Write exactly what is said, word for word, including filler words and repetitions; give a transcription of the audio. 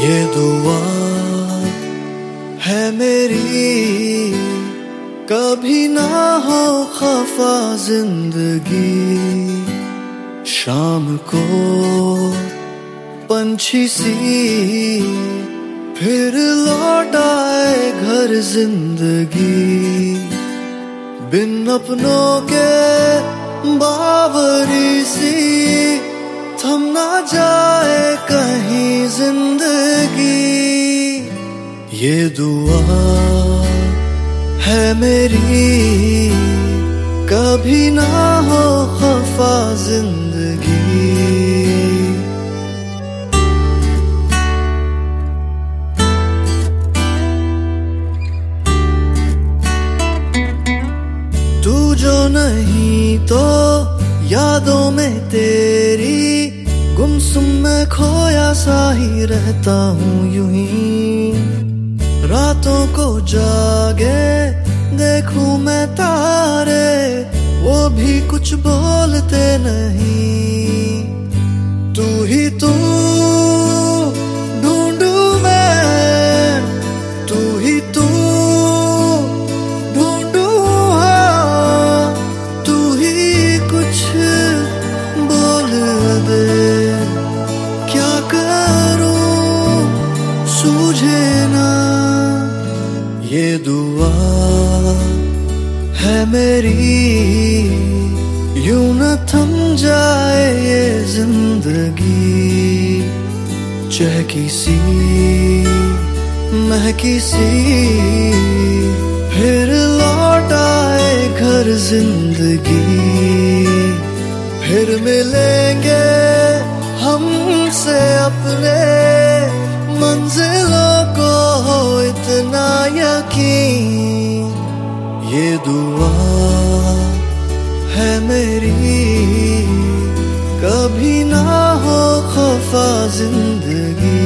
ये दुआ है मेरी, कभी ना हो खफा जिंदगी। शाम को पंछी सी फिर लौट आए घर जिंदगी। बिन अपनों के बावरी सी थम ना जाए कहीं जिंदगी। ये दुआ है मेरी, कभी ना हो खफा जिंदगी। तू जो नहीं तो यादों में तेरी गुमसुम में खोया सा ही रहता हूँ यूं ही। रातों को जागे देखूं मैं तारे, वो भी कुछ बोलते नहीं। तू ही तू ढूंढू मैं, तू ही तू ढूंढू हाँ, तू ही कुछ बोल दे। क्या करूं सूझे ना, ये दुआ है मेरी, यूं न थम जाए ये जिंदगी। चहकी सी महकी सी फिर लौट आए घर जिंदगी। फिर मिलेंगे हमसे अपने मंजिलों को हो इतना यकीन। ये दुआ है मेरी, कभी ना हो खफा जिंदगी।